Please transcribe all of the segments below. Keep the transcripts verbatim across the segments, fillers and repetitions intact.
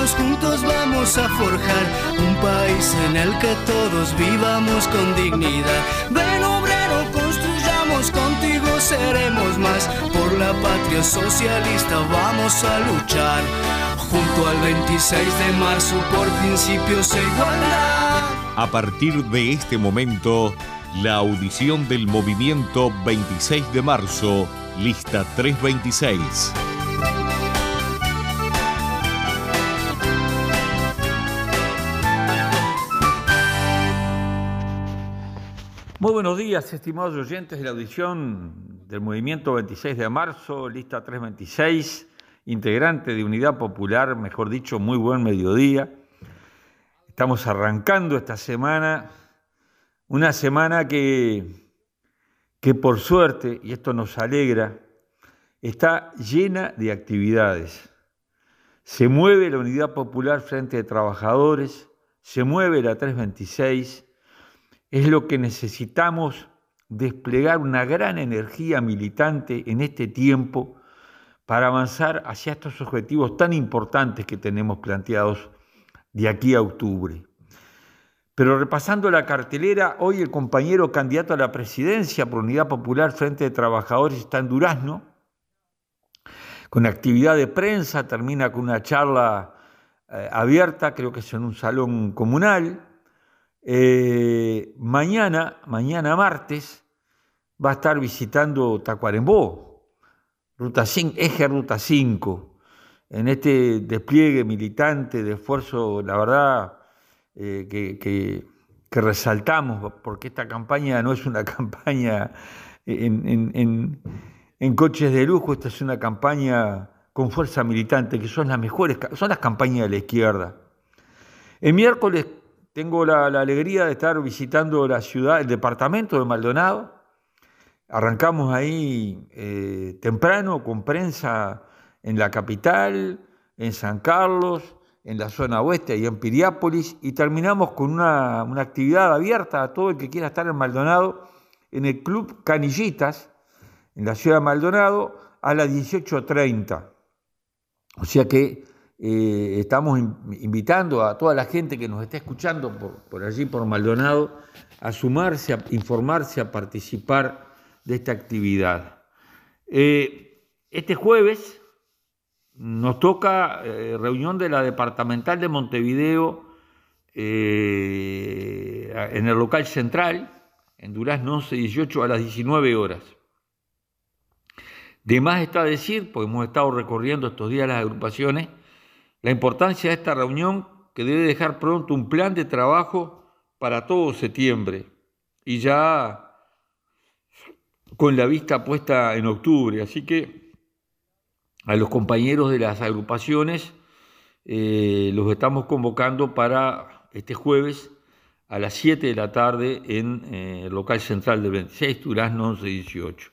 todos juntos vamos a forjar un país en el que todos vivamos con dignidad. Ven obrero, construyamos, contigo seremos más. Por la patria socialista vamos a luchar, junto al veintiséis de marzo por principios e igualdad. A partir de este momento, la audición del movimiento veintiséis de marzo, lista trescientos veintiséis. Muy buenos días, estimados oyentes de la audición del movimiento veintiséis de marzo, lista trescientos veintiséis, integrante de Unidad Popular, mejor dicho, muy buen mediodía. Estamos arrancando esta semana, una semana que, que por suerte, y esto nos alegra, está llena de actividades. Se mueve la Unidad Popular Frente de Trabajadores, se mueve la trescientos veintiséis, es lo que necesitamos, desplegar una gran energía militante en este tiempo para avanzar hacia estos objetivos tan importantes que tenemos planteados de aquí a octubre. Pero repasando la cartelera, hoy el compañero candidato a la presidencia por Unidad Popular Frente de Trabajadores está en Durazno, con actividad de prensa, termina con una charla eh, abierta, creo que es en un salón comunal. Eh, mañana, mañana martes, va a estar visitando Tacuarembó, Ruta cinco, eje Ruta cinco, en este despliegue militante de esfuerzo, la verdad, eh, que, que, que resaltamos, porque esta campaña no es una campaña en, en, en, en coches de lujo, esta es una campaña con fuerza militante, que son las mejores, son las campañas de la izquierda. El miércoles tengo la, la alegría de estar visitando la ciudad, el departamento de Maldonado. Arrancamos ahí eh, temprano con prensa en la capital, en San Carlos, en la zona oeste y en Piriápolis, y terminamos con una, una actividad abierta a todo el que quiera estar en Maldonado, en el Club Canillitas, en la ciudad de Maldonado, a las dieciocho treinta. O sea que Eh, estamos invitando a toda la gente que nos está escuchando por, por allí, por Maldonado, a sumarse, a informarse, a participar de esta actividad. Eh, este jueves nos toca eh, reunión de la Departamental de Montevideo eh, en el local central, en Durazno once dieciocho a las diecinueve horas. De más está decir, porque hemos estado recorriendo estos días las agrupaciones, la importancia de esta reunión, que debe dejar pronto un plan de trabajo para todo septiembre y ya con la vista puesta en octubre. Así que a los compañeros de las agrupaciones eh, los estamos convocando para este jueves a las siete de la tarde en eh, el local central del veintiséis, Durazno once dieciocho.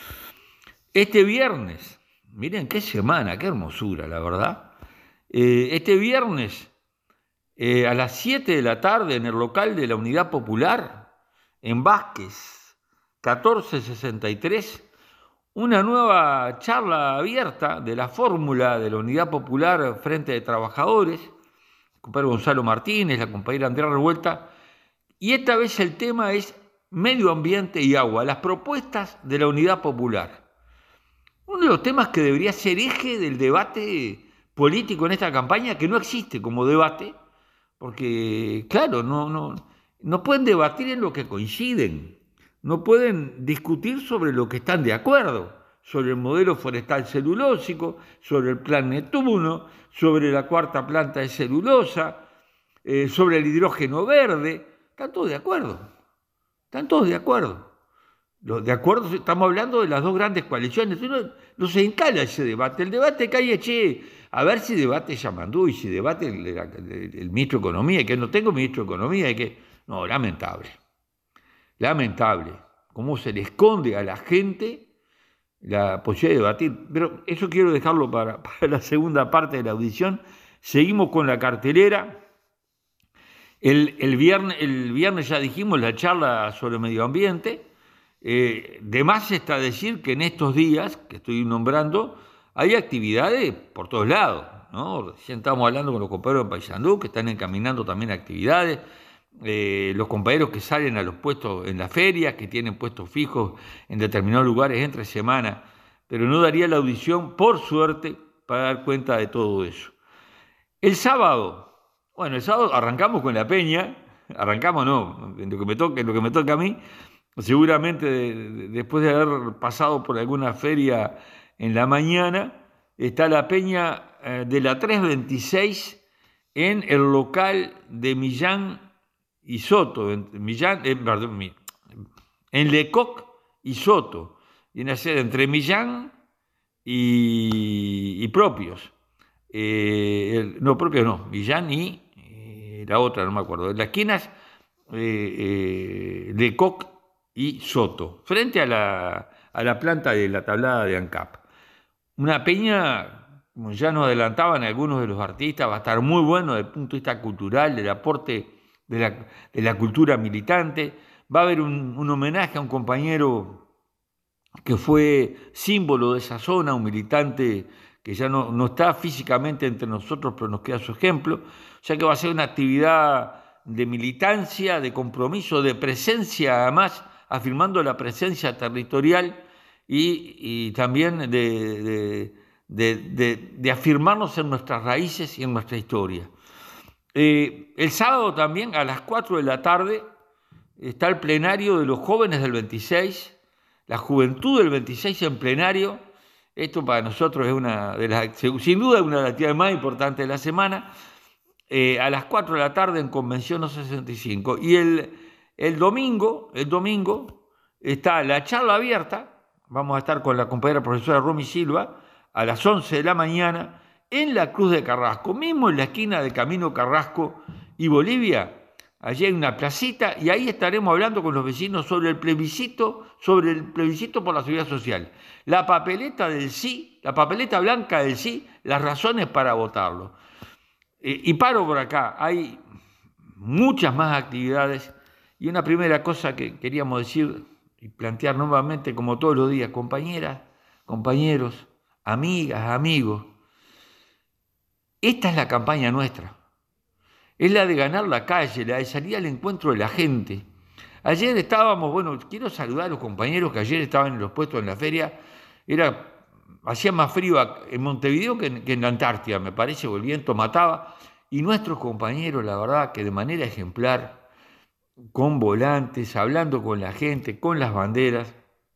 Este viernes, miren qué semana, qué hermosura, la verdad. Eh, este viernes, eh, a las siete de la tarde, en el local de la Unidad Popular, en Vázquez, catorce sesenta y tres, una nueva charla abierta de la fórmula de la Unidad Popular Frente de Trabajadores, el compañero Gonzalo Martínez, la compañera Andrea Revuelta, y esta vez el tema es medio ambiente y agua, las propuestas de la Unidad Popular. Uno de los temas que debería ser eje del debate político en esta campaña, que no existe como debate, porque, claro, no, no, no pueden debatir en lo que coinciden, no pueden discutir sobre lo que están de acuerdo, sobre el modelo forestal celulósico, sobre el plan Neptuno, sobre la cuarta planta de celulosa, eh, sobre el hidrógeno verde. Están todos de acuerdo, están todos de acuerdo. Los de acuerdo, estamos hablando de las dos grandes coaliciones. No, no se instala ese debate. El debate que hay es, che, a ver si debate Yamandú y si debate el, el, el ministro de Economía, y que no tengo ministro de Economía, y que. No, lamentable. Lamentable. Cómo se le esconde a la gente la posibilidad de debatir. Pero eso quiero dejarlo para, para la segunda parte de la audición. Seguimos con la cartelera. El, el, viernes, el viernes ya dijimos la charla sobre medio ambiente. Eh, de más está decir que en estos días que estoy nombrando hay actividades por todos lados. ¿no? Recién estamos hablando con los compañeros de Paysandú, que están encaminando también actividades, eh, los compañeros que salen a los puestos en las ferias, que tienen puestos fijos en determinados lugares entre semana, pero no daría la audición, por suerte, para dar cuenta de todo eso. El sábado, bueno, el sábado arrancamos con la peña, arrancamos no, en lo que me toca, en lo que me toca a mí, seguramente de, de, después de haber pasado por alguna feria en la mañana, está la peña eh, de la tres veintiséis en el local de Millán y Soto, en, Millán, eh, perdón, en Lecoq y Soto, viene a ser entre Millán y, y Propios. Eh, el, no, Propios no, Millán y eh, la otra, no me acuerdo. En las esquinas, eh, eh, Lecoq y Soto, frente a la, a la planta de la tablada de ANCAP. Una peña, como ya nos adelantaban algunos de los artistas, va a estar muy bueno desde el punto de vista cultural, del aporte de la, de la cultura militante. Va a haber un, un homenaje a un compañero que fue símbolo de esa zona, un militante que ya no, no está físicamente entre nosotros, pero nos queda su ejemplo. O sea que va a ser una actividad de militancia, de compromiso, de presencia, además, afirmando la presencia territorial y, y también de, de, de, de, de afirmarnos en nuestras raíces y en nuestra historia. Eh, el sábado también, a las cuatro de la tarde, está el plenario de los jóvenes del veintiséis, la juventud del veintiséis en plenario. Esto para nosotros es una de las, sin duda, una de las actividades más importantes de la semana. Eh, a las cuatro de la tarde en Convención sesenta y cinco. Y el, el domingo, el domingo está la charla abierta. Vamos a estar con la compañera profesora Romy Silva a las once de la mañana en la Cruz de Carrasco, mismo en la esquina de Camino Carrasco y Bolivia. Allí hay una placita y ahí estaremos hablando con los vecinos sobre el plebiscito, sobre el plebiscito por la seguridad social. La papeleta del sí, la papeleta blanca del sí, las razones para votarlo. Eh, y paro por acá, hay muchas más actividades y una primera cosa que queríamos decir y plantear nuevamente, como todos los días, compañeras, compañeros, amigas, amigos, esta es la campaña nuestra. Es la de ganar la calle, la de salir al encuentro de la gente. Ayer estábamos, bueno, quiero saludar a los compañeros que ayer estaban en los puestos en la feria. Era, hacía más frío en Montevideo que en, que en la Antártida, me parece, o el viento mataba. Y nuestros compañeros, la verdad, que de manera ejemplar, con volantes, hablando con la gente, con las banderas,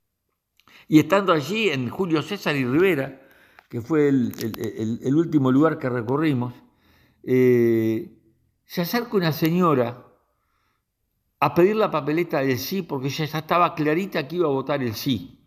y estando allí en Julio César y Rivera, que fue el, el, el, el último lugar que recorrimos, eh, se acerca una señora a pedir la papeleta del sí, porque ella ya estaba clarita que iba a votar el sí.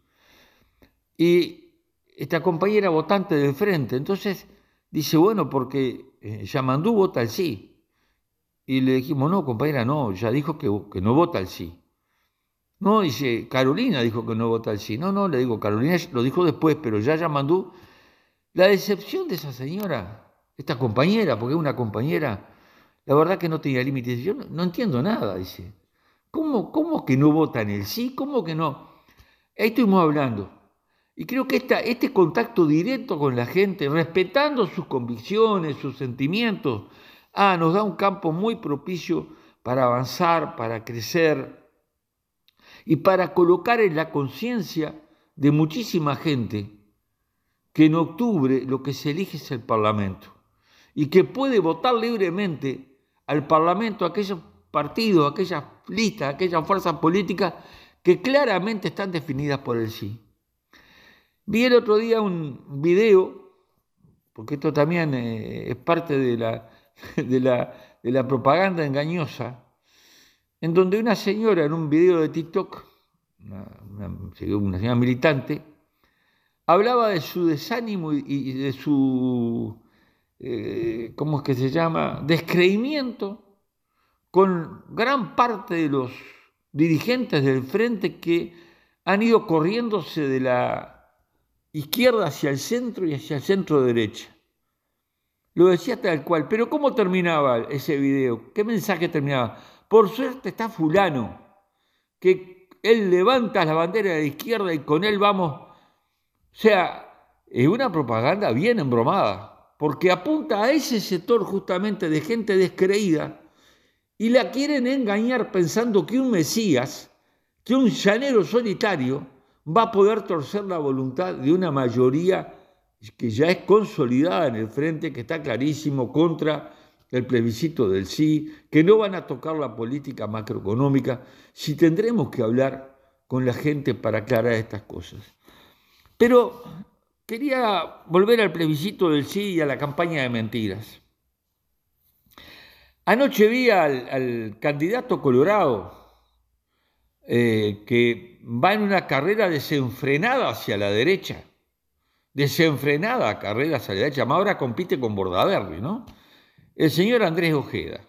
Y esta compañera votante del frente, entonces dice, bueno, porque eh, Yamandú vota el sí. Y le dijimos, no, compañera, no, ya dijo que, que no vota el sí. No, dice, Carolina dijo que no vota el sí. No, no, le digo, Carolina lo dijo después, pero ya Yamandú. La decepción de esa señora, esta compañera, porque es una compañera, la verdad que no tenía límites. Yo no, no entiendo nada, dice. ¿Cómo, ¿Cómo que no votan el sí? ¿Cómo que no? Ahí estuvimos hablando. Y creo que esta, este contacto directo con la gente, respetando sus convicciones, sus sentimientos, ah, nos da un campo muy propicio para avanzar, para crecer y para colocar en la conciencia de muchísima gente que en octubre lo que se elige es el Parlamento y que puede votar libremente al Parlamento aquellos partidos, aquellas listas, aquellas fuerzas políticas que claramente están definidas por el sí. Vi el otro día un video, porque esto también eh, es parte de la, de, la, de la propaganda engañosa, en donde una señora en un video de TikTok, una, una, una señora militante, hablaba de su desánimo y, y de su, eh, ¿cómo es que se llama?, descreimiento con gran parte de los dirigentes del frente que han ido corriéndose de la izquierda hacia el centro y hacia el centro derecha. Lo decía tal cual, pero ¿cómo terminaba ese video? ¿Qué mensaje terminaba? Por suerte está fulano, que él levanta la bandera de la izquierda y con él vamos. O sea, es una propaganda bien embromada, porque apunta a ese sector justamente de gente descreída y la quieren engañar pensando que un Mesías, que un llanero solitario va a poder torcer la voluntad de una mayoría que ya es consolidada en el frente, que está clarísimo contra el plebiscito del sí, que no van a tocar la política macroeconómica, si tendremos que hablar con la gente para aclarar estas cosas. Pero quería volver al plebiscito del sí y a la campaña de mentiras. Anoche vi al, al candidato colorado eh, que va en una carrera desenfrenada hacia la derecha, desenfrenada carrera hacia la derecha, más ahora compite con Bordaberry, ¿no? El señor Andrés Ojeda,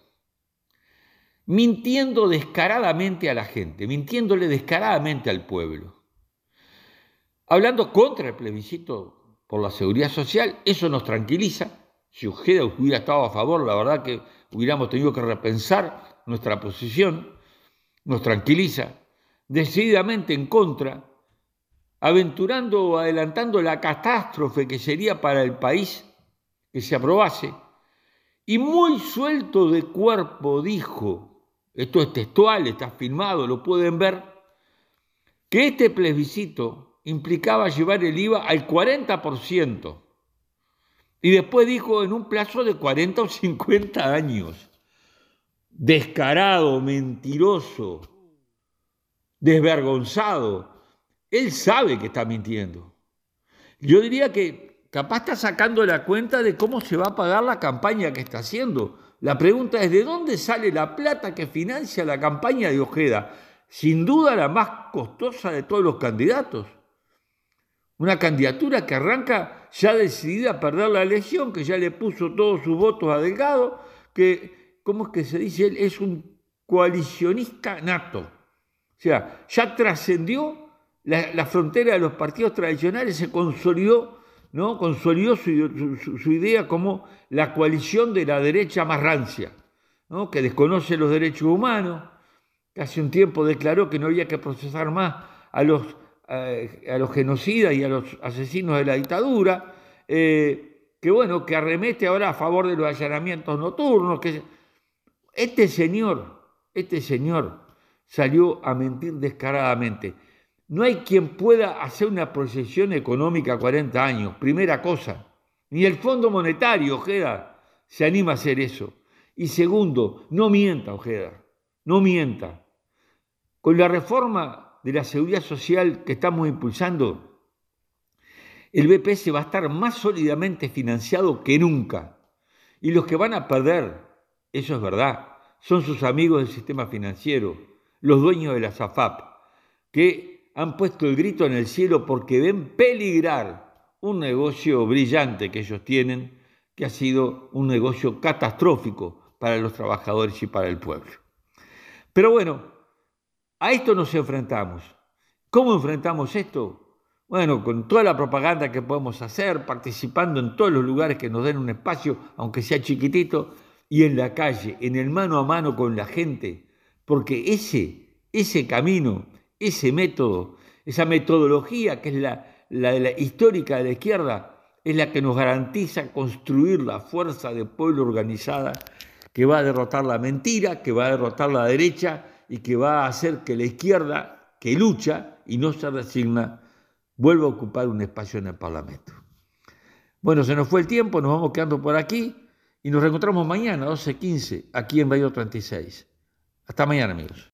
mintiendo descaradamente a la gente, mintiéndole descaradamente al pueblo, hablando contra el plebiscito por la seguridad social. Eso nos tranquiliza. Si Ojeda hubiera estado a favor, la verdad que hubiéramos tenido que repensar nuestra posición. Nos tranquiliza. Decididamente en contra, aventurando o adelantando la catástrofe que sería para el país que se aprobase, y muy suelto de cuerpo dijo, esto es textual, está filmado, lo pueden ver, que este plebiscito implicaba llevar el I V A al cuarenta por ciento, y después dijo en un plazo de cuarenta o cincuenta años. Descarado, mentiroso, desvergonzado. Él sabe que está mintiendo. Yo diría que capaz está sacando la cuenta de cómo se va a pagar la campaña que está haciendo. La pregunta es, ¿de dónde sale la plata que financia la campaña de Ojeda? Sin duda la más costosa de todos los candidatos. Una candidatura que arranca ya decidida a perder la elección, que ya le puso todos sus votos a Delgado, que, ¿cómo es que se dice? Él es un coalicionista nato. O sea, ya trascendió la, la frontera de los partidos tradicionales, se consolidó, ¿no? Consolidó su, su, su idea como la coalición de la derecha más rancia, ¿no? Que desconoce los derechos humanos, que hace un tiempo declaró que no había que procesar más a los, a, a los genocidas y a los asesinos de la dictadura, eh, que bueno, que arremete ahora a favor de los allanamientos nocturnos. Que este señor, este señor salió a mentir descaradamente. No hay quien pueda hacer una proyección económica a cuarenta años, primera cosa. Ni el Fondo Monetario, Ojeda, se anima a hacer eso. Y segundo, no mienta, Ojeda, no mienta. Con la reforma de la seguridad social que estamos impulsando, el B P S va a estar más sólidamente financiado que nunca. Y los que van a perder, eso es verdad, son sus amigos del sistema financiero, los dueños de la SAFAP, que han puesto el grito en el cielo porque ven peligrar un negocio brillante que ellos tienen, que ha sido un negocio catastrófico para los trabajadores y para el pueblo. Pero bueno, a esto nos enfrentamos. ¿Cómo enfrentamos esto? Bueno, con toda la propaganda que podemos hacer, participando en todos los lugares que nos den un espacio, aunque sea chiquitito, y en la calle, en el mano a mano con la gente, porque ese, ese camino, ese método, esa metodología que es la, la, la histórica de la izquierda, es la que nos garantiza construir la fuerza de pueblo organizada que va a derrotar la mentira, que va a derrotar la derecha y que va a hacer que la izquierda, que lucha y no se resigna, vuelva a ocupar un espacio en el Parlamento. Bueno, se nos fue el tiempo, nos vamos quedando por aquí y nos reencontramos mañana a doce quince aquí en Radio treinta y seis. Hasta mañana, amigos.